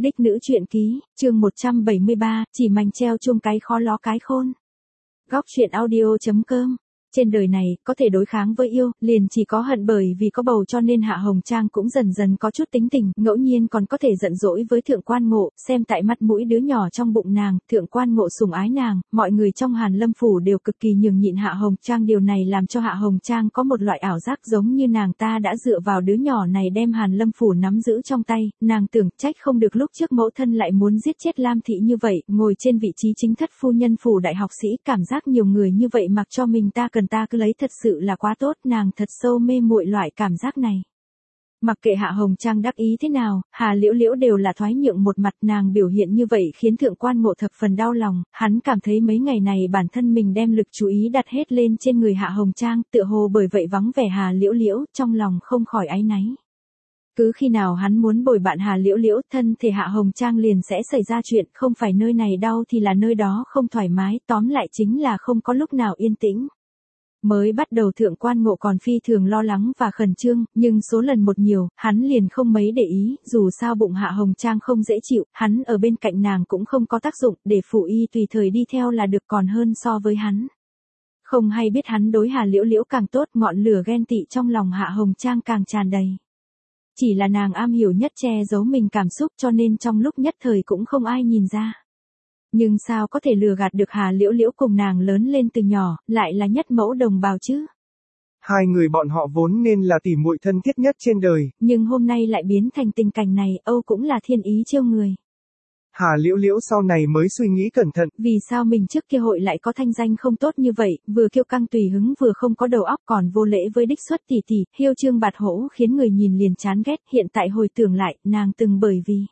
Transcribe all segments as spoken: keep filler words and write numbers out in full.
Đích nữ truyện ký, chương một trăm bảy mươi ba, chỉ mảnh treo chuông cái khó ló cái khôn. Góc truyện audio.com. Trên đời này, có thể đối kháng với yêu, liền chỉ có hận, bởi vì có bầu cho nên Hạ Hồng Trang cũng dần dần có chút tính tình, ngẫu nhiên còn có thể giận dỗi với Thượng Quan Ngộ, xem tại mắt mũi đứa nhỏ trong bụng nàng, Thượng Quan Ngộ sủng ái nàng, mọi người trong Hàn Lâm phủ đều cực kỳ nhường nhịn Hạ Hồng Trang, điều này làm cho Hạ Hồng Trang có một loại ảo giác giống như nàng ta đã dựa vào đứa nhỏ này đem Hàn Lâm phủ nắm giữ trong tay, nàng tưởng trách không được lúc trước mẫu thân lại muốn giết chết Lam thị như vậy, ngồi trên vị trí chính thất phu nhân phủ đại học sĩ, cảm giác nhiều người như vậy mặc cho mình ta cần ta cứ lấy thật sự là quá tốt, nàng thật sâu mê muội loại cảm giác này. Mặc kệ Hạ Hồng Trang đắc ý thế nào, Hà Liễu Liễu đều là thoái nhượng một mặt, nàng biểu hiện như vậy khiến Thượng Quan Ngộ thập phần đau lòng, hắn cảm thấy mấy ngày này bản thân mình đem lực chú ý đặt hết lên trên người Hạ Hồng Trang, tựa hồ bởi vậy vắng vẻ Hà Liễu Liễu, trong lòng không khỏi áy náy. Cứ khi nào hắn muốn bồi bạn Hà Liễu Liễu, thân thể Hạ Hồng Trang liền sẽ xảy ra chuyện, không phải nơi này đau thì là nơi đó không thoải mái, tóm lại chính là không có lúc nào yên tĩnh. Mới bắt đầu Thượng Quan Ngộ còn phi thường lo lắng và khẩn trương, nhưng số lần một nhiều, hắn liền không mấy để ý, dù sao bụng Hạ Hồng Trang không dễ chịu, hắn ở bên cạnh nàng cũng không có tác dụng, để phụ y tùy thời đi theo là được còn hơn so với hắn. Không hay biết hắn đối Hà Liễu Liễu càng tốt, ngọn lửa ghen tị trong lòng Hạ Hồng Trang càng tràn đầy. Chỉ là nàng am hiểu nhất che giấu mình cảm xúc cho nên trong lúc nhất thời cũng không ai nhìn ra. Nhưng sao có thể lừa gạt được Hà Liễu Liễu cùng nàng lớn lên từ nhỏ, lại là nhất mẫu đồng bào chứ? Hai người bọn họ vốn nên là tỉ muội thân thiết nhất trên đời. Nhưng hôm nay lại biến thành tình cảnh này, Âu cũng là thiên ý trêu người. Hà Liễu Liễu sau này mới suy nghĩ cẩn thận. Vì sao mình trước kia hội lại có thanh danh không tốt như vậy, vừa kiêu căng tùy hứng vừa không có đầu óc còn vô lễ với đích xuất tỷ tỷ, hiêu trương bạt hổ khiến người nhìn liền chán ghét, hiện tại hồi tưởng lại, nàng từng bởi vì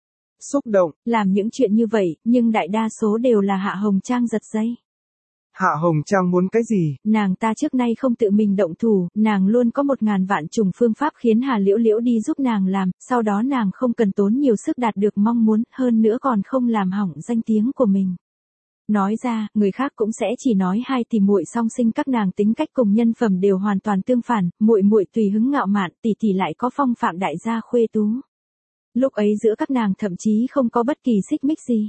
xúc động, làm những chuyện như vậy, nhưng đại đa số đều là Hạ Hồng Trang giật dây. Hạ Hồng Trang muốn cái gì? Nàng ta trước nay không tự mình động thủ, nàng luôn có một ngàn vạn trùng phương pháp khiến Hà Liễu Liễu đi giúp nàng làm, sau đó nàng không cần tốn nhiều sức đạt được mong muốn, hơn nữa còn không làm hỏng danh tiếng của mình. Nói ra, người khác cũng sẽ chỉ nói hai tỷ muội song sinh các nàng tính cách cùng nhân phẩm đều hoàn toàn tương phản, muội muội tùy hứng ngạo mạn, tỷ tỷ lại có phong phạm đại gia khuê tú. Lúc ấy giữa các nàng thậm chí không có bất kỳ xích mích gì.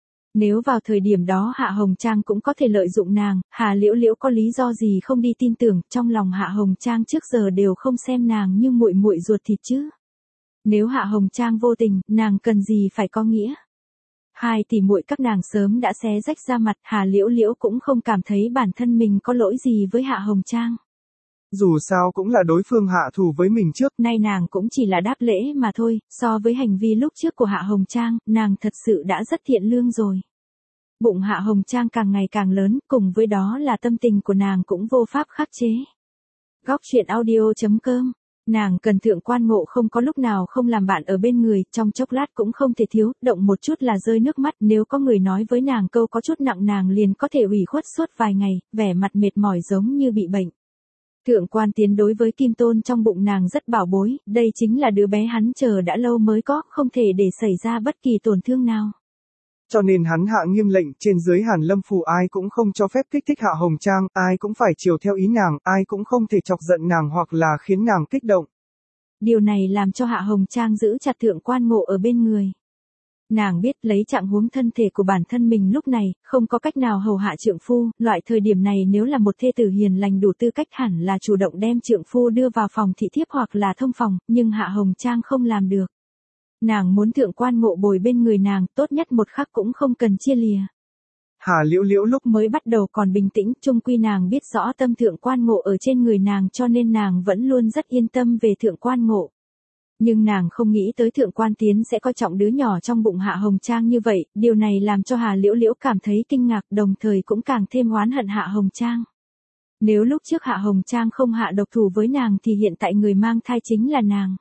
Nếu vào thời điểm đó Hạ Hồng Trang cũng có thể lợi dụng nàng, Hà Liễu Liễu có lý do gì không đi tin tưởng, trong lòng Hạ Hồng Trang trước giờ đều không xem nàng như muội muội ruột thịt chứ. Nếu Hạ Hồng Trang vô tình, nàng cần gì phải có nghĩa. Hai tỷ muội các nàng sớm đã xé rách ra mặt, Hà Liễu Liễu cũng không cảm thấy bản thân mình có lỗi gì với Hạ Hồng Trang. Dù sao cũng là đối phương hạ thù với mình trước. Nay nàng cũng chỉ là đáp lễ mà thôi, so với hành vi lúc trước của Hạ Hồng Trang, nàng thật sự đã rất thiện lương rồi. Bụng Hạ Hồng Trang càng ngày càng lớn, cùng với đó là tâm tình của nàng cũng vô pháp khắc chế. Góc truyện audio.com. Nàng cần Thượng Quan Ngộ không có lúc nào không làm bạn ở bên người, trong chốc lát cũng không thể thiếu, động một chút là rơi nước mắt, nếu có người nói với nàng câu có chút nặng nàng liền có thể ủy khuất suốt vài ngày, vẻ mặt mệt mỏi giống như bị bệnh. Thượng Quan Tiến đối với Kim Tôn trong bụng nàng rất bảo bối, đây chính là đứa bé hắn chờ đã lâu mới có, không thể để xảy ra bất kỳ tổn thương nào. Cho nên hắn hạ nghiêm lệnh, trên dưới Hàn Lâm phủ ai cũng không cho phép kích thích Hạ Hồng Trang, ai cũng phải chiều theo ý nàng, ai cũng không thể chọc giận nàng hoặc là khiến nàng kích động. Điều này làm cho Hạ Hồng Trang giữ chặt Thượng Quan Ngộ ở bên người. Nàng biết lấy trạng huống thân thể của bản thân mình lúc này, không có cách nào hầu hạ trượng phu, loại thời điểm này nếu là một thê tử hiền lành đủ tư cách hẳn là chủ động đem trượng phu đưa vào phòng thị thiếp hoặc là thông phòng, nhưng Hạ Hồng Trang không làm được. Nàng muốn Thượng Quan Ngộ bồi bên người nàng, tốt nhất một khắc cũng không cần chia lìa. Hà Liễu Liễu lúc mới bắt đầu còn bình tĩnh, chung quy nàng biết rõ tâm Thượng Quan Ngộ ở trên người nàng cho nên nàng vẫn luôn rất yên tâm về Thượng Quan Ngộ. Nhưng nàng không nghĩ tới Thượng Quan Tiến sẽ coi trọng đứa nhỏ trong bụng Hạ Hồng Trang như vậy, điều này làm cho Hà Liễu Liễu cảm thấy kinh ngạc, đồng thời cũng càng thêm oán hận Hạ Hồng Trang. Nếu lúc trước Hạ Hồng Trang không hạ độc thủ với nàng thì hiện tại người mang thai chính là nàng.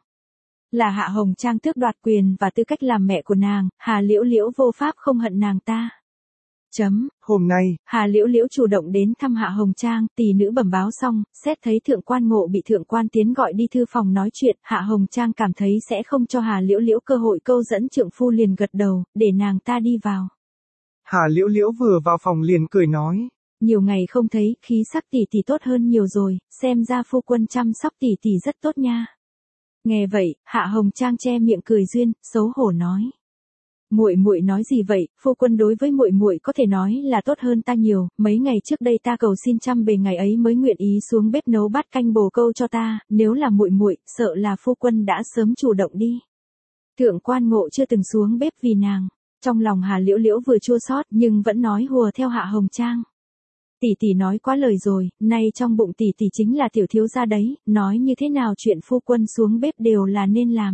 Là Hạ Hồng Trang tước đoạt quyền và tư cách làm mẹ của nàng, Hà Liễu Liễu vô pháp không hận nàng ta. Chấm. Hôm nay, Hà Liễu Liễu chủ động đến thăm Hạ Hồng Trang, tỷ nữ bẩm báo xong, xét thấy Thượng Quan Ngộ bị Thượng Quan Tiến gọi đi thư phòng nói chuyện, Hạ Hồng Trang cảm thấy sẽ không cho Hà Liễu Liễu cơ hội câu dẫn trượng phu liền gật đầu, để nàng ta đi vào. Hà Liễu Liễu vừa vào phòng liền cười nói. Nhiều ngày không thấy, khí sắc tỷ tỷ tốt hơn nhiều rồi, xem ra phu quân chăm sóc tỷ tỷ rất tốt nha. Nghe vậy, Hạ Hồng Trang che miệng cười duyên, xấu hổ nói. Muội muội nói gì vậy, phu quân đối với muội muội có thể nói là tốt hơn ta nhiều, mấy ngày trước đây ta cầu xin trăm bề ngày ấy mới nguyện ý xuống bếp nấu bát canh bồ câu cho ta, nếu là muội muội, sợ là phu quân đã sớm chủ động đi. Thượng Quan Ngộ chưa từng xuống bếp vì nàng, trong lòng Hà Liễu Liễu vừa chua xót nhưng vẫn nói hùa theo Hạ Hồng Trang. Tỷ tỷ nói quá lời rồi, nay trong bụng tỷ tỷ chính là tiểu thiếu gia đấy, nói như thế nào chuyện phu quân xuống bếp đều là nên làm.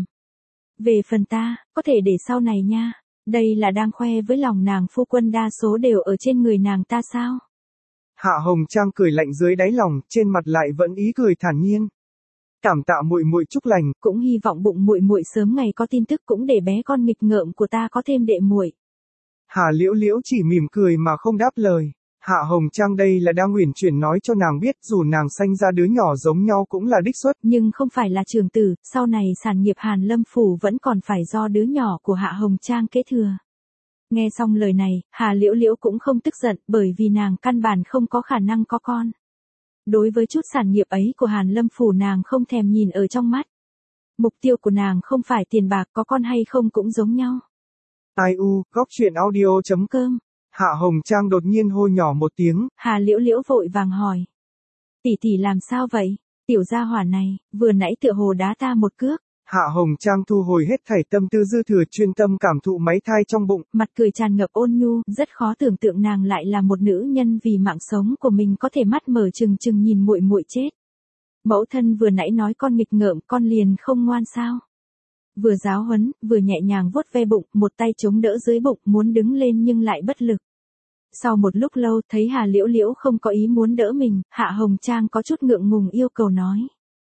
Về phần ta, có thể để sau này nha. Đây là đang khoe với lòng nàng, phu quân đa số đều ở trên người nàng ta sao? Hạ Hồng Trang cười lạnh dưới đáy lòng, trên mặt lại vẫn ý cười thản nhiên. Cảm tạ muội muội chúc lành, cũng hy vọng bụng muội muội sớm ngày có tin tức cũng để bé con nghịch ngợm của ta có thêm đệ muội. Hà Liễu Liễu chỉ mỉm cười mà không đáp lời. Hạ Hồng Trang đây là đang uyển chuyển nói cho nàng biết dù nàng sanh ra đứa nhỏ giống nhau cũng là đích xuất, nhưng không phải là trường tử, sau này sản nghiệp Hàn Lâm phủ vẫn còn phải do đứa nhỏ của Hạ Hồng Trang kế thừa. Nghe xong lời này, Hà Liễu Liễu cũng không tức giận, bởi vì nàng căn bản không có khả năng có con. Đối với chút sản nghiệp ấy của Hàn Lâm phủ nàng không thèm nhìn ở trong mắt. Mục tiêu của nàng không phải tiền bạc, có con hay không cũng giống nhau. Ai u, góc truyện audio chấm com. Hạ Hồng Trang đột nhiên hô nhỏ một tiếng. Hà Liễu Liễu vội vàng hỏi. Tỷ tỷ làm sao vậy? Tiểu gia hỏa này, vừa nãy tựa hồ đá ta một cước. Hạ Hồng Trang thu hồi hết thảy tâm tư dư thừa, chuyên tâm cảm thụ máy thai trong bụng. Mặt cười tràn ngập ôn nhu, rất khó tưởng tượng nàng lại là một nữ nhân vì mạng sống của mình có thể mắt mở trừng trừng nhìn muội muội chết. Mẫu thân vừa nãy nói con nghịch ngợm, con liền không ngoan sao? Vừa giáo huấn, vừa nhẹ nhàng vuốt ve bụng, một tay chống đỡ dưới bụng, muốn đứng lên nhưng lại bất lực. Sau một lúc lâu, thấy Hà Liễu Liễu không có ý muốn đỡ mình, Hạ Hồng Trang có chút ngượng ngùng yêu cầu nói.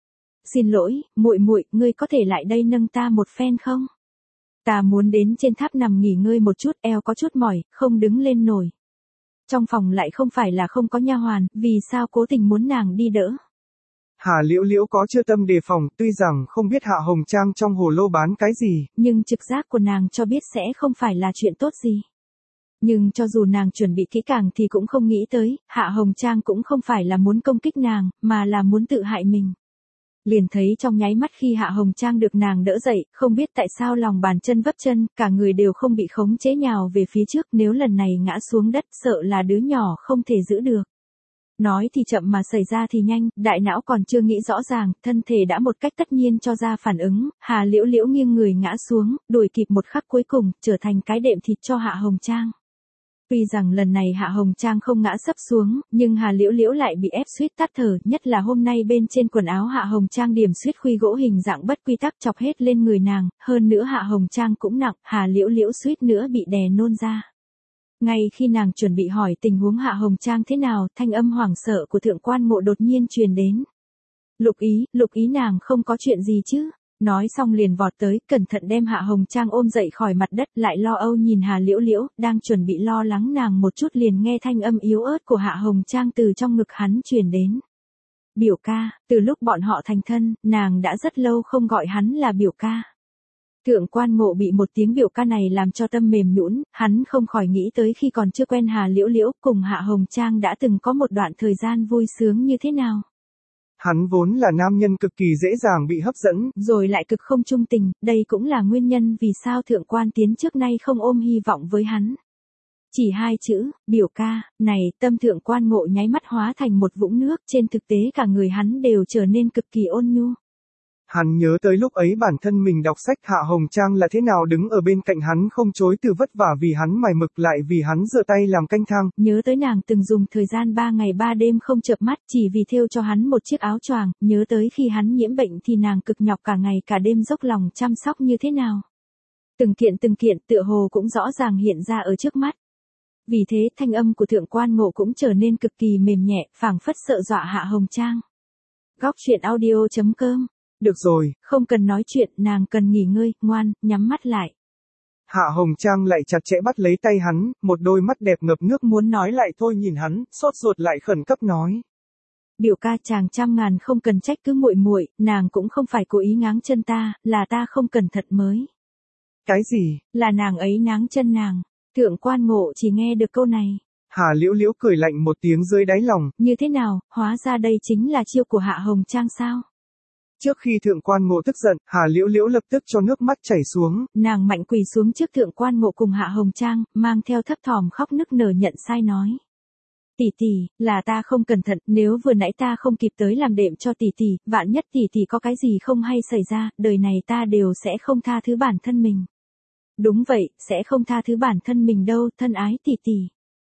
Xin lỗi, muội muội, ngươi có thể lại đây nâng ta một phen không? Ta muốn đến trên tháp nằm nghỉ ngơi một chút, eo có chút mỏi, không đứng lên nổi. Trong phòng lại không phải là không có nha hoàn, vì sao cố tình muốn nàng đi đỡ? Hà Liễu Liễu có chưa tâm đề phòng, tuy rằng không biết Hạ Hồng Trang trong hồ lô bán cái gì, nhưng trực giác của nàng cho biết sẽ không phải là chuyện tốt gì. Nhưng cho dù nàng chuẩn bị kỹ càng thì cũng không nghĩ tới, Hạ Hồng Trang cũng không phải là muốn công kích nàng, mà là muốn tự hại mình. Liền thấy trong nháy mắt khi Hạ Hồng Trang được nàng đỡ dậy, không biết tại sao lòng bàn chân vấp chân, cả người đều không bị khống chế nhào về phía trước, nếu lần này ngã xuống đất sợ là đứa nhỏ không thể giữ được. Nói thì chậm mà xảy ra thì nhanh, đại não còn chưa nghĩ rõ ràng, thân thể đã một cách tất nhiên cho ra phản ứng, Hà Liễu Liễu nghiêng người ngã xuống, đuổi kịp một khắc cuối cùng, trở thành cái đệm thịt cho Hạ Hồng Trang. Tuy rằng lần này Hạ Hồng Trang không ngã sấp xuống, nhưng Hà Liễu Liễu lại bị ép suýt tắt thở, nhất là hôm nay bên trên quần áo Hạ Hồng Trang điểm suýt khuy gỗ hình dạng bất quy tắc chọc hết lên người nàng, hơn nữa Hạ Hồng Trang cũng nặng, Hà Liễu Liễu suýt nữa bị đè nôn ra. Ngay khi nàng chuẩn bị hỏi tình huống Hạ Hồng Trang thế nào, thanh âm hoảng sợ của Thượng Quan Ngộ đột nhiên truyền đến. Lục ý, lục ý nàng không có chuyện gì chứ? Nói xong liền vọt tới, cẩn thận đem Hạ Hồng Trang ôm dậy khỏi mặt đất, lại lo âu nhìn Hà Liễu Liễu, đang chuẩn bị lo lắng nàng một chút liền nghe thanh âm yếu ớt của Hạ Hồng Trang từ trong ngực hắn truyền đến. Biểu ca, từ lúc bọn họ thành thân, nàng đã rất lâu không gọi hắn là biểu ca. Thượng Quan Ngộ bị một tiếng biểu ca này làm cho tâm mềm nhũn, hắn không khỏi nghĩ tới khi còn chưa quen Hà Liễu Liễu, cùng Hạ Hồng Trang đã từng có một đoạn thời gian vui sướng như thế nào. Hắn vốn là nam nhân cực kỳ dễ dàng bị hấp dẫn, rồi lại cực không trung tình, đây cũng là nguyên nhân vì sao Thượng Quan Tiến trước nay không ôm hy vọng với hắn. Chỉ hai chữ, biểu ca, này, tâm Thượng Quan Ngộ nháy mắt hóa thành một vũng nước, trên thực tế cả người hắn đều trở nên cực kỳ ôn nhu. Hắn nhớ tới lúc ấy bản thân mình đọc sách Hạ Hồng Trang là thế nào đứng ở bên cạnh hắn không chối từ vất vả vì hắn mài mực lại vì hắn giơ tay làm canh thang. Nhớ tới nàng từng dùng thời gian ba ngày ba đêm không chợp mắt chỉ vì thêu cho hắn một chiếc áo choàng, nhớ tới khi hắn nhiễm bệnh thì nàng cực nhọc cả ngày cả đêm dốc lòng chăm sóc như thế nào. Từng kiện từng kiện tựa hồ cũng rõ ràng hiện ra ở trước mắt. Vì thế thanh âm của Thượng Quan Ngộ cũng trở nên cực kỳ mềm nhẹ, phảng phất sợ dọa Hạ Hồng Trang. Góc truyện audio chấm com. Được rồi, không cần nói chuyện, nàng cần nghỉ ngơi, ngoan, nhắm mắt lại. Hạ Hồng Trang lại chặt chẽ bắt lấy tay hắn, một đôi mắt đẹp ngập nước muốn nói lại thôi nhìn hắn, sốt ruột lại khẩn cấp nói. Biểu ca chàng trăm ngàn không cần trách cứ muội muội, nàng cũng không phải cố ý ngáng chân ta, là ta không cẩn thận mới. Cái gì? Là nàng ấy ngáng chân nàng. Thượng Quan Ngộ chỉ nghe được câu này. Hà Liễu Liễu cười lạnh một tiếng dưới đáy lòng. Như thế nào, hóa ra đây chính là chiêu của Hạ Hồng Trang sao? Trước khi thượng quan ngộ tức giận, Hà Liễu Liễu lập tức cho nước mắt chảy xuống. Nàng mạnh quỳ xuống trước thượng quan ngộ cùng Hạ Hồng Trang, mang theo thấp thỏm khóc nức nở nhận sai nói. Tỷ tỷ, là ta không cẩn thận, nếu vừa nãy ta không kịp tới làm đệm cho tỷ tỷ, vạn nhất tỷ tỷ có cái gì không hay xảy ra, đời này ta đều sẽ không tha thứ bản thân mình. Đúng vậy, sẽ không tha thứ bản thân mình đâu, thân ái tỷ tỷ.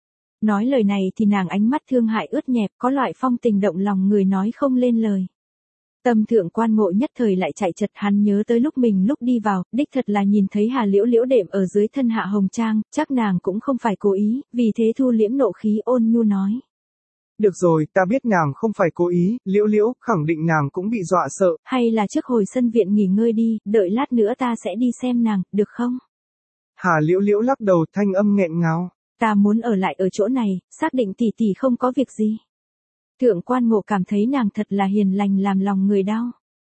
Nói lời này thì nàng ánh mắt thương hại ướt nhẹp, có loại phong tình động lòng người nói không lên lời. Tâm thượng quan ngộ nhất thời lại chạy chật, hắn nhớ tới lúc mình lúc đi vào, đích thật là nhìn thấy Hà Liễu Liễu đệm ở dưới thân Hạ Hồng Trang, chắc nàng cũng không phải cố ý, vì thế thu liễm nộ khí ôn nhu nói. Được rồi, ta biết nàng không phải cố ý, Liễu Liễu, khẳng định nàng cũng bị dọa sợ. Hay là trước hồi sân viện nghỉ ngơi đi, đợi lát nữa ta sẽ đi xem nàng, được không? Hà Liễu Liễu lắc đầu thanh âm nghẹn ngào. Ta muốn ở lại ở chỗ này, xác định tỷ tỷ không có việc gì. Thượng quan ngộ cảm thấy nàng thật là hiền lành làm lòng người đau.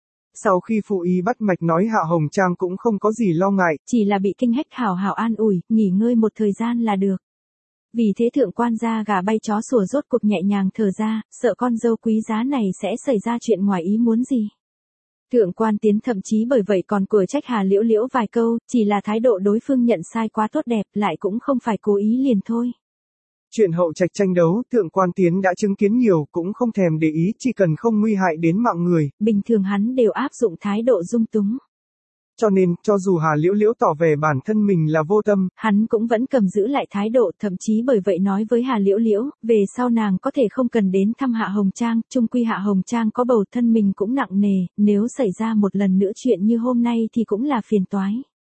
Sau khi phụ y bắt mạch nói Hạ Hồng Trang cũng không có gì lo ngại. Chỉ là bị kinh hách hảo hảo an ủi, nghỉ ngơi một thời gian là được. Vì thế thượng quan gia gà bay chó sủa rốt cuộc nhẹ nhàng thở ra, sợ con dâu quý giá này sẽ xảy ra chuyện ngoài ý muốn gì. Thượng quan tiến thậm chí bởi vậy còn cửa trách Hà Liễu Liễu vài câu, chỉ là thái độ đối phương nhận sai quá tốt đẹp, lại cũng không phải cố ý liền thôi. Chuyện hậu trạch tranh đấu, thượng quan tiến đã chứng kiến nhiều, cũng không thèm để ý, chỉ cần không nguy hại đến mạng người. Bình thường hắn đều áp dụng thái độ dung túng. Cho nên, cho dù Hà Liễu Liễu tỏ vẻ bản thân mình là vô tâm, hắn cũng vẫn cầm giữ lại thái độ, thậm chí bởi vậy nói với Hà Liễu Liễu, về sau nàng có thể không cần đến thăm Hạ Hồng Trang, chung quy Hạ Hồng Trang có bầu thân mình cũng nặng nề, nếu xảy ra một lần nữa chuyện như hôm nay thì cũng là phiền toái.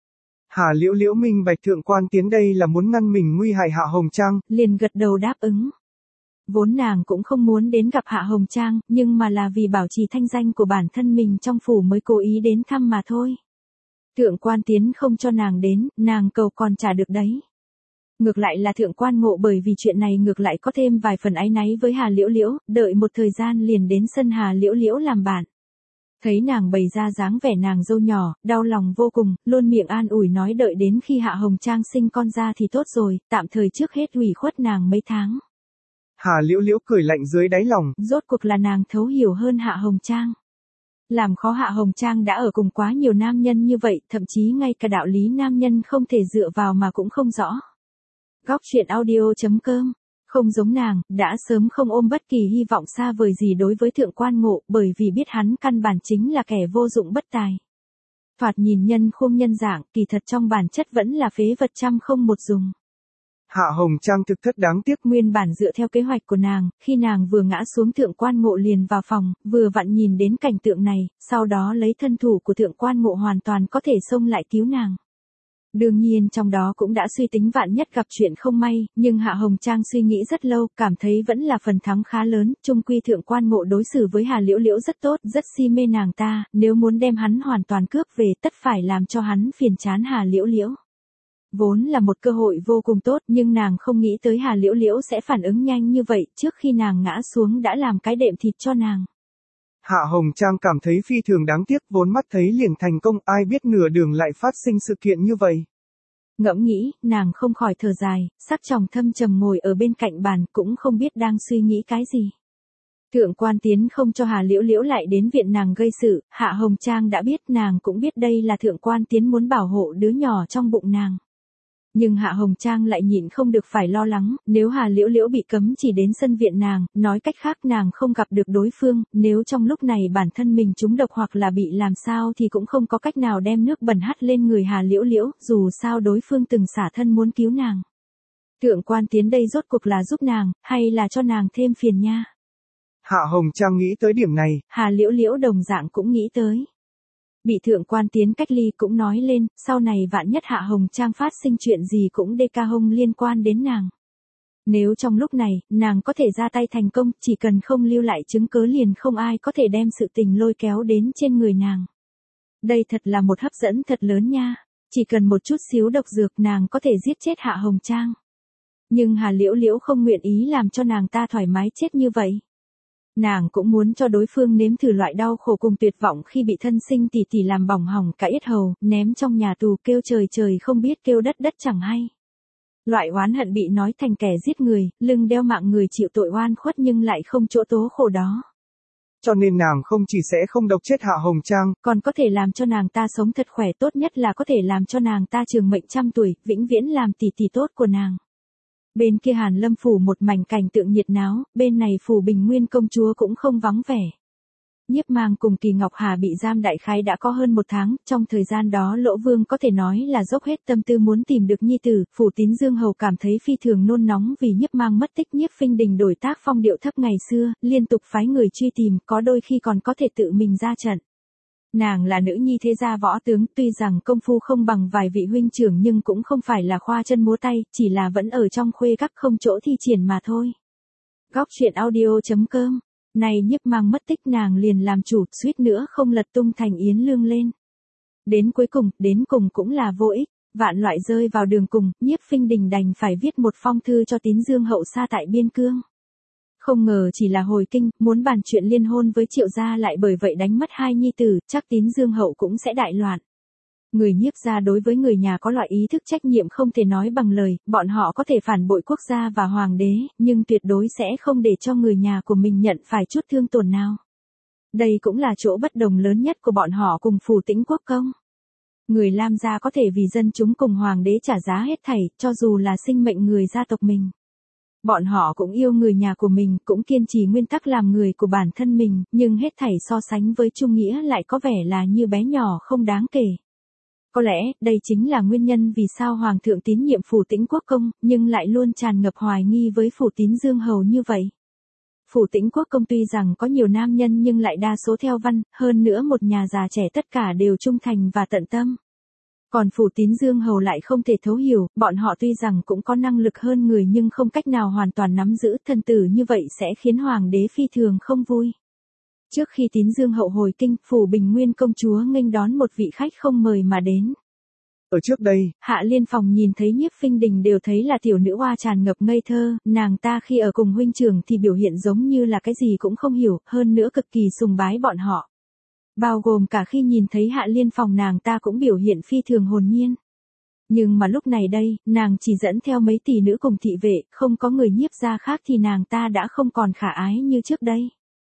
Hà Liễu Liễu minh bạch thượng quan tiến đây là muốn ngăn mình nguy hại Hạ Hồng Trang, liền gật đầu đáp ứng. Vốn nàng cũng không muốn đến gặp Hạ Hồng Trang, nhưng mà là vì bảo trì thanh danh của bản thân mình trong phủ mới cố ý đến thăm mà thôi. Thượng quan tiến không cho nàng đến, nàng cầu còn trả được đấy. Ngược lại là thượng quan ngộ bởi vì chuyện này ngược lại có thêm vài phần áy náy với Hà Liễu Liễu, đợi một thời gian liền đến sân Hà Liễu Liễu làm bạn. Thấy nàng bày ra dáng vẻ nàng dâu nhỏ, đau lòng vô cùng, luôn miệng an ủi nói đợi đến khi Hạ Hồng Trang sinh con ra thì tốt rồi, tạm thời trước hết ủy khuất nàng mấy tháng. Hà Liễu Liễu cười lạnh dưới đáy lòng. Rốt cuộc là nàng thấu hiểu hơn Hạ Hồng Trang. Làm khó Hạ Hồng Trang đã ở cùng quá nhiều nam nhân như vậy, thậm chí ngay cả đạo lý nam nhân không thể dựa vào mà cũng không rõ. Góc truyện audio chấm com. Không giống nàng, đã sớm không ôm bất kỳ hy vọng xa vời gì đối với thượng quan ngộ, bởi vì biết hắn căn bản chính là kẻ vô dụng bất tài. Thoạt nhìn nhân khôn nhân dạng, kỳ thật trong bản chất vẫn là phế vật trăm không một dùng. Hạ Hồng Trang thực thất đáng tiếc. Nguyên bản dựa theo kế hoạch của nàng, khi nàng vừa ngã xuống thượng quan ngộ liền vào phòng, vừa vặn nhìn đến cảnh tượng này, sau đó lấy thân thủ của thượng quan ngộ hoàn toàn có thể xông lại cứu nàng. Đương nhiên trong đó cũng đã suy tính vạn nhất gặp chuyện không may, nhưng Hạ Hồng Trang suy nghĩ rất lâu, cảm thấy vẫn là phần thắng khá lớn, chung quy thượng quan ngộ đối xử với Hà Liễu Liễu rất tốt, rất si mê nàng ta, nếu muốn đem hắn hoàn toàn cướp về tất phải làm cho hắn phiền chán Hà Liễu Liễu. Vốn là một cơ hội vô cùng tốt nhưng nàng không nghĩ tới Hà Liễu Liễu sẽ phản ứng nhanh như vậy, trước khi nàng ngã xuống đã làm cái đệm thịt cho nàng. Hạ Hồng Trang cảm thấy phi thường đáng tiếc, vốn mắt thấy liền thành công, ai biết nửa đường lại phát sinh sự kiện như vậy. Ngẫm nghĩ, nàng không khỏi thở dài, sắc tròng thâm trầm ngồi ở bên cạnh bàn cũng không biết đang suy nghĩ cái gì. Thượng quan tiến không cho Hà Liễu Liễu lại đến viện nàng gây sự, Hạ Hồng Trang đã biết, nàng cũng biết đây là thượng quan tiến muốn bảo hộ đứa nhỏ trong bụng nàng. Nhưng Hạ Hồng Trang lại nhịn không được phải lo lắng, nếu Hà Liễu Liễu bị cấm chỉ đến sân viện nàng, nói cách khác nàng không gặp được đối phương, nếu trong lúc này bản thân mình trúng độc hoặc là bị làm sao thì cũng không có cách nào đem nước bẩn hắt lên người Hà Liễu Liễu, dù sao đối phương từng xả thân muốn cứu nàng. Thượng quan tiến đây rốt cuộc là giúp nàng, hay là cho nàng thêm phiền nha? Hạ Hồng Trang nghĩ tới điểm này. Hà Liễu Liễu đồng dạng cũng nghĩ tới. Bị thượng quan tiến cách ly cũng nói lên, sau này vạn nhất Hạ Hồng Trang phát sinh chuyện gì cũng đê ca hông liên quan đến nàng. Nếu trong lúc này, nàng có thể ra tay thành công, chỉ cần không lưu lại chứng cớ liền không ai có thể đem sự tình lôi kéo đến trên người nàng. Đây thật là một hấp dẫn thật lớn nha, chỉ cần một chút xíu độc dược nàng có thể giết chết Hạ Hồng Trang. Nhưng Hà Liễu Liễu không nguyện ý làm cho nàng ta thoải mái chết như vậy. Nàng cũng muốn cho đối phương nếm thử loại đau khổ cùng tuyệt vọng khi bị thân sinh tỷ tỷ làm bỏng hỏng cả yết hầu, ném trong nhà tù kêu trời trời không biết kêu đất đất chẳng hay. Loại oán hận bị nói thành kẻ giết người, lưng đeo mạng người chịu tội oan khuất nhưng lại không chỗ tố khổ đó. cho nên nàng không chỉ sẽ không độc chết Hạ Hồng Trang, còn có thể làm cho nàng ta sống thật khỏe, tốt nhất là có thể làm cho nàng ta trường mệnh trăm tuổi, vĩnh viễn làm tỷ tỷ tốt của nàng. Bên kia Hàn Lâm phủ một mảnh cảnh tượng nhiệt náo, bên này phủ Bình Nguyên công chúa cũng không vắng vẻ. Nhiếp Mang cùng Kỳ Ngọc Hà bị giam đại khái đã có hơn một tháng, trong thời gian đó Lỗ Vương có thể nói là dốc hết tâm tư muốn tìm được nhi tử, phủ Tín Dương hầu cảm thấy phi thường nôn nóng vì Nhiếp Mang mất tích. Nhiếp Phinh Đình đổi tác phong điệu thấp ngày xưa, liên tục phái người truy tìm, có đôi khi còn có thể tự mình ra trận. Nàng là nữ nhi thế gia võ tướng, tuy rằng công phu không bằng vài vị huynh trưởng nhưng cũng không phải là khoa chân múa tay, chỉ là vẫn ở trong khuê các không chỗ thi triển mà thôi. Góc truyện audio chấm com. Này Nhiếp Mang mất tích nàng liền làm chủ, suýt nữa không lật tung Thành Yến Lương lên. Đến cuối cùng, đến cùng cũng là vô ích, vạn loại rơi vào đường cùng, Nhiếp Phinh Đình đành phải viết một phong thư cho Tín Dương hậu xa tại biên cương. Không ngờ chỉ là hồi kinh, muốn bàn chuyện liên hôn với Triệu gia lại bởi vậy đánh mất hai nhi tử, chắc Tín Dương hậu cũng sẽ đại loạn. Người Nhiếp gia đối với người nhà có loại ý thức trách nhiệm không thể nói bằng lời, bọn họ có thể phản bội quốc gia và hoàng đế, nhưng tuyệt đối sẽ không để cho người nhà của mình nhận phải chút thương tổn nào. Đây cũng là chỗ bất đồng lớn nhất của bọn họ cùng phủ Tĩnh Quốc công. Người Lam gia có thể vì dân chúng cùng hoàng đế trả giá hết thảy, cho dù là sinh mệnh người gia tộc mình. Bọn họ cũng yêu người nhà của mình, cũng kiên trì nguyên tắc làm người của bản thân mình, nhưng hết thảy so sánh với Trung Nghĩa lại có vẻ là như bé nhỏ không đáng kể. Có lẽ, đây chính là nguyên nhân vì sao Hoàng thượng tín nhiệm phủ Tĩnh Quốc công, nhưng lại luôn tràn ngập hoài nghi với phủ Tín Dương hầu như vậy. Phủ Tĩnh Quốc công tuy rằng có nhiều nam nhân nhưng lại đa số theo văn, hơn nữa một nhà già trẻ tất cả đều trung thành và tận tâm. Còn phủ Tín Dương hầu lại không thể thấu hiểu, bọn họ tuy rằng cũng có năng lực hơn người nhưng không cách nào hoàn toàn nắm giữ, thần tử như vậy sẽ khiến hoàng đế phi thường không vui. Trước khi Tín Dương hậu hồi kinh, phủ Bình Nguyên công chúa nghênh đón một vị khách không mời mà đến. Ở trước đây, Hạ Liên Phòng nhìn thấy Nhiếp Phinh Đình đều thấy là tiểu nữ oa tràn ngập ngây thơ, nàng ta khi ở cùng huynh trưởng thì biểu hiện giống như là cái gì cũng không hiểu, hơn nữa cực kỳ sùng bái bọn họ. Bao gồm cả khi nhìn thấy Hạ Liên Phòng nàng ta cũng biểu hiện phi thường hồn nhiên. Nhưng mà lúc này đây, nàng chỉ dẫn theo mấy tỷ nữ cùng thị vệ, không có người Nhiếp gia khác thì nàng ta đã không còn khả ái như trước đây.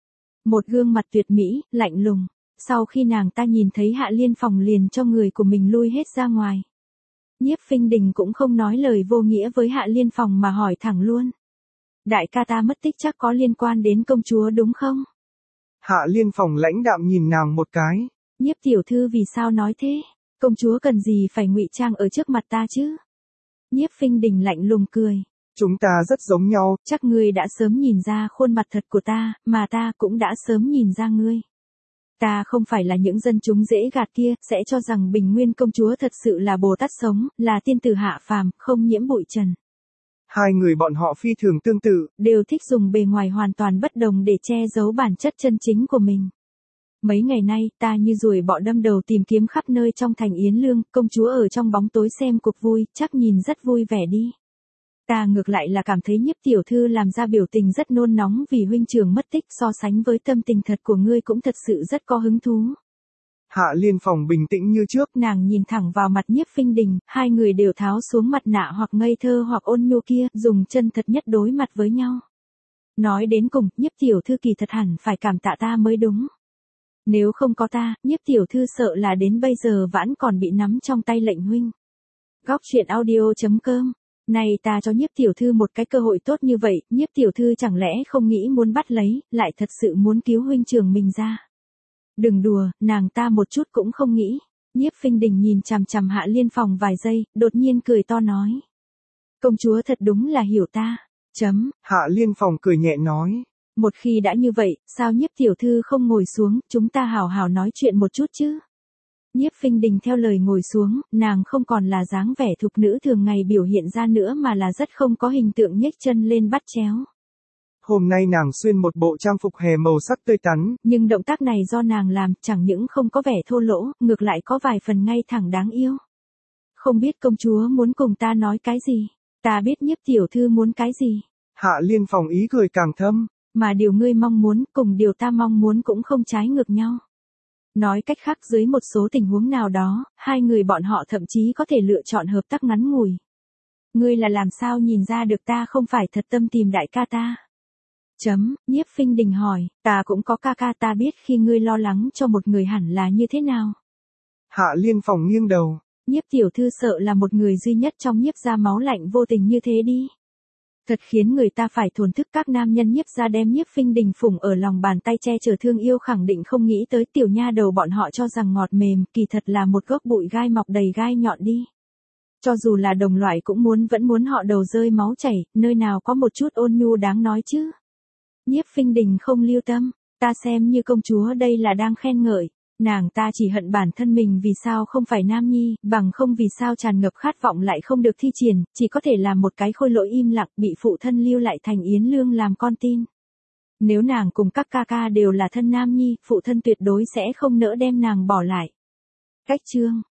Một gương mặt tuyệt mỹ, lạnh lùng. Sau khi nàng ta nhìn thấy Hạ Liên Phòng liền cho người của mình lui hết ra ngoài. Nhiếp Phinh Đình cũng không nói lời vô nghĩa với Hạ Liên Phòng mà hỏi thẳng luôn. Đại ca ta mất tích chắc có liên quan đến công chúa đúng không? Hạ Liên Phòng lãnh đạm nhìn nàng một cái. Nhiếp tiểu thư vì sao nói thế? Công chúa cần gì phải ngụy trang ở trước mặt ta chứ? Nhiếp Phinh Đình lạnh lùng cười. Chúng ta rất giống nhau. Chắc ngươi đã sớm nhìn ra khuôn mặt thật của ta, mà ta cũng đã sớm nhìn ra ngươi. Ta không phải là những dân chúng dễ gạt kia, sẽ cho rằng Bình Nguyên công chúa thật sự là Bồ Tát sống, là tiên tử hạ phàm, không nhiễm bụi trần. Hai người bọn họ phi thường tương tự, đều thích dùng bề ngoài hoàn toàn bất đồng để che giấu bản chất chân chính của mình. Mấy ngày nay, ta như ruồi bọ đâm đầu tìm kiếm khắp nơi trong thành Yến Lương, công chúa ở trong bóng tối xem cuộc vui, chắc nhìn rất vui vẻ đi. Ta ngược lại là cảm thấy Nhiếp tiểu thư làm ra biểu tình rất nôn nóng vì huynh trưởng mất tích, so sánh với tâm tình thật của ngươi cũng thật sự rất có hứng thú. Hạ Liên Phòng bình tĩnh như trước, nàng nhìn thẳng vào mặt Nhiếp Phinh Đình, hai người đều tháo xuống mặt nạ hoặc ngây thơ hoặc ôn nhu kia, dùng chân thật nhất đối mặt với nhau. Nói đến cùng, Nhiếp tiểu thư kỳ thật hẳn phải cảm tạ ta mới đúng. Nếu không có ta, Nhiếp tiểu thư sợ là đến bây giờ vẫn còn bị nắm trong tay lệnh huynh. Góc truyện audio chấm com. Này ta cho Nhiếp tiểu thư một cái cơ hội tốt như vậy, Nhiếp tiểu thư chẳng lẽ không nghĩ muốn bắt lấy, lại thật sự muốn cứu huynh trưởng mình ra. Đừng đùa, nàng ta một chút cũng không nghĩ. Nhiếp Phinh Đình nhìn chằm chằm Hạ Liên Phòng vài giây, đột nhiên cười to nói. Công chúa thật đúng là hiểu ta. Chấm. Hạ Liên Phòng cười nhẹ nói. Một khi đã như vậy, sao Nhiếp tiểu thư không ngồi xuống, chúng ta hào hào nói chuyện một chút chứ. Nhiếp Phinh Đình theo lời ngồi xuống, nàng không còn là dáng vẻ thục nữ thường ngày biểu hiện ra nữa mà là rất không có hình tượng nhếch chân lên bắt chéo. Hôm nay nàng xuyên một bộ trang phục hè màu sắc tươi tắn. Nhưng động tác này do nàng làm, chẳng những không có vẻ thô lỗ, ngược lại có vài phần ngay thẳng đáng yêu. Không biết công chúa muốn cùng ta nói cái gì? Ta biết Nhiếp tiểu thư muốn cái gì? Hạ Liên Phòng ý cười càng thâm. Mà điều ngươi mong muốn, cùng điều ta mong muốn cũng không trái ngược nhau. Nói cách khác dưới một số tình huống nào đó, hai người bọn họ thậm chí có thể lựa chọn hợp tác ngắn ngủi. Ngươi là làm sao nhìn ra được ta không phải thật tâm tìm đại ca ta? Chấm, Nhiếp Phinh Đình hỏi, ta cũng có ca ca, ta biết khi ngươi lo lắng cho một người hẳn là như thế nào. Hạ Liên Phong nghiêng đầu. Nhiếp tiểu thư sợ là một người duy nhất trong Nhiếp gia máu lạnh vô tình như thế đi. Thật khiến người ta phải thổn thức, các nam nhân Nhiếp gia đem Nhiếp Phinh Đình phụng ở lòng bàn tay che chở thương yêu, khẳng định không nghĩ tới tiểu nha đầu bọn họ cho rằng ngọt mềm, kỳ thật là một gốc bụi gai mọc đầy gai nhọn đi. Cho dù là đồng loại cũng muốn vẫn muốn họ đầu rơi máu chảy, nơi nào có một chút ôn nhu đáng nói chứ. Nhiếp Phinh Đình không lưu tâm, ta xem như công chúa đây là đang khen ngợi. Nàng ta chỉ hận bản thân mình vì sao không phải nam nhi, bằng không vì sao tràn ngập khát vọng lại không được thi triển, chỉ có thể làm một cái khôi lỗi im lặng, bị phụ thân lưu lại thành Yến Lương làm con tin. Nếu nàng cùng các ca ca đều là thân nam nhi, phụ thân tuyệt đối sẽ không nỡ đem nàng bỏ lại. Cách chương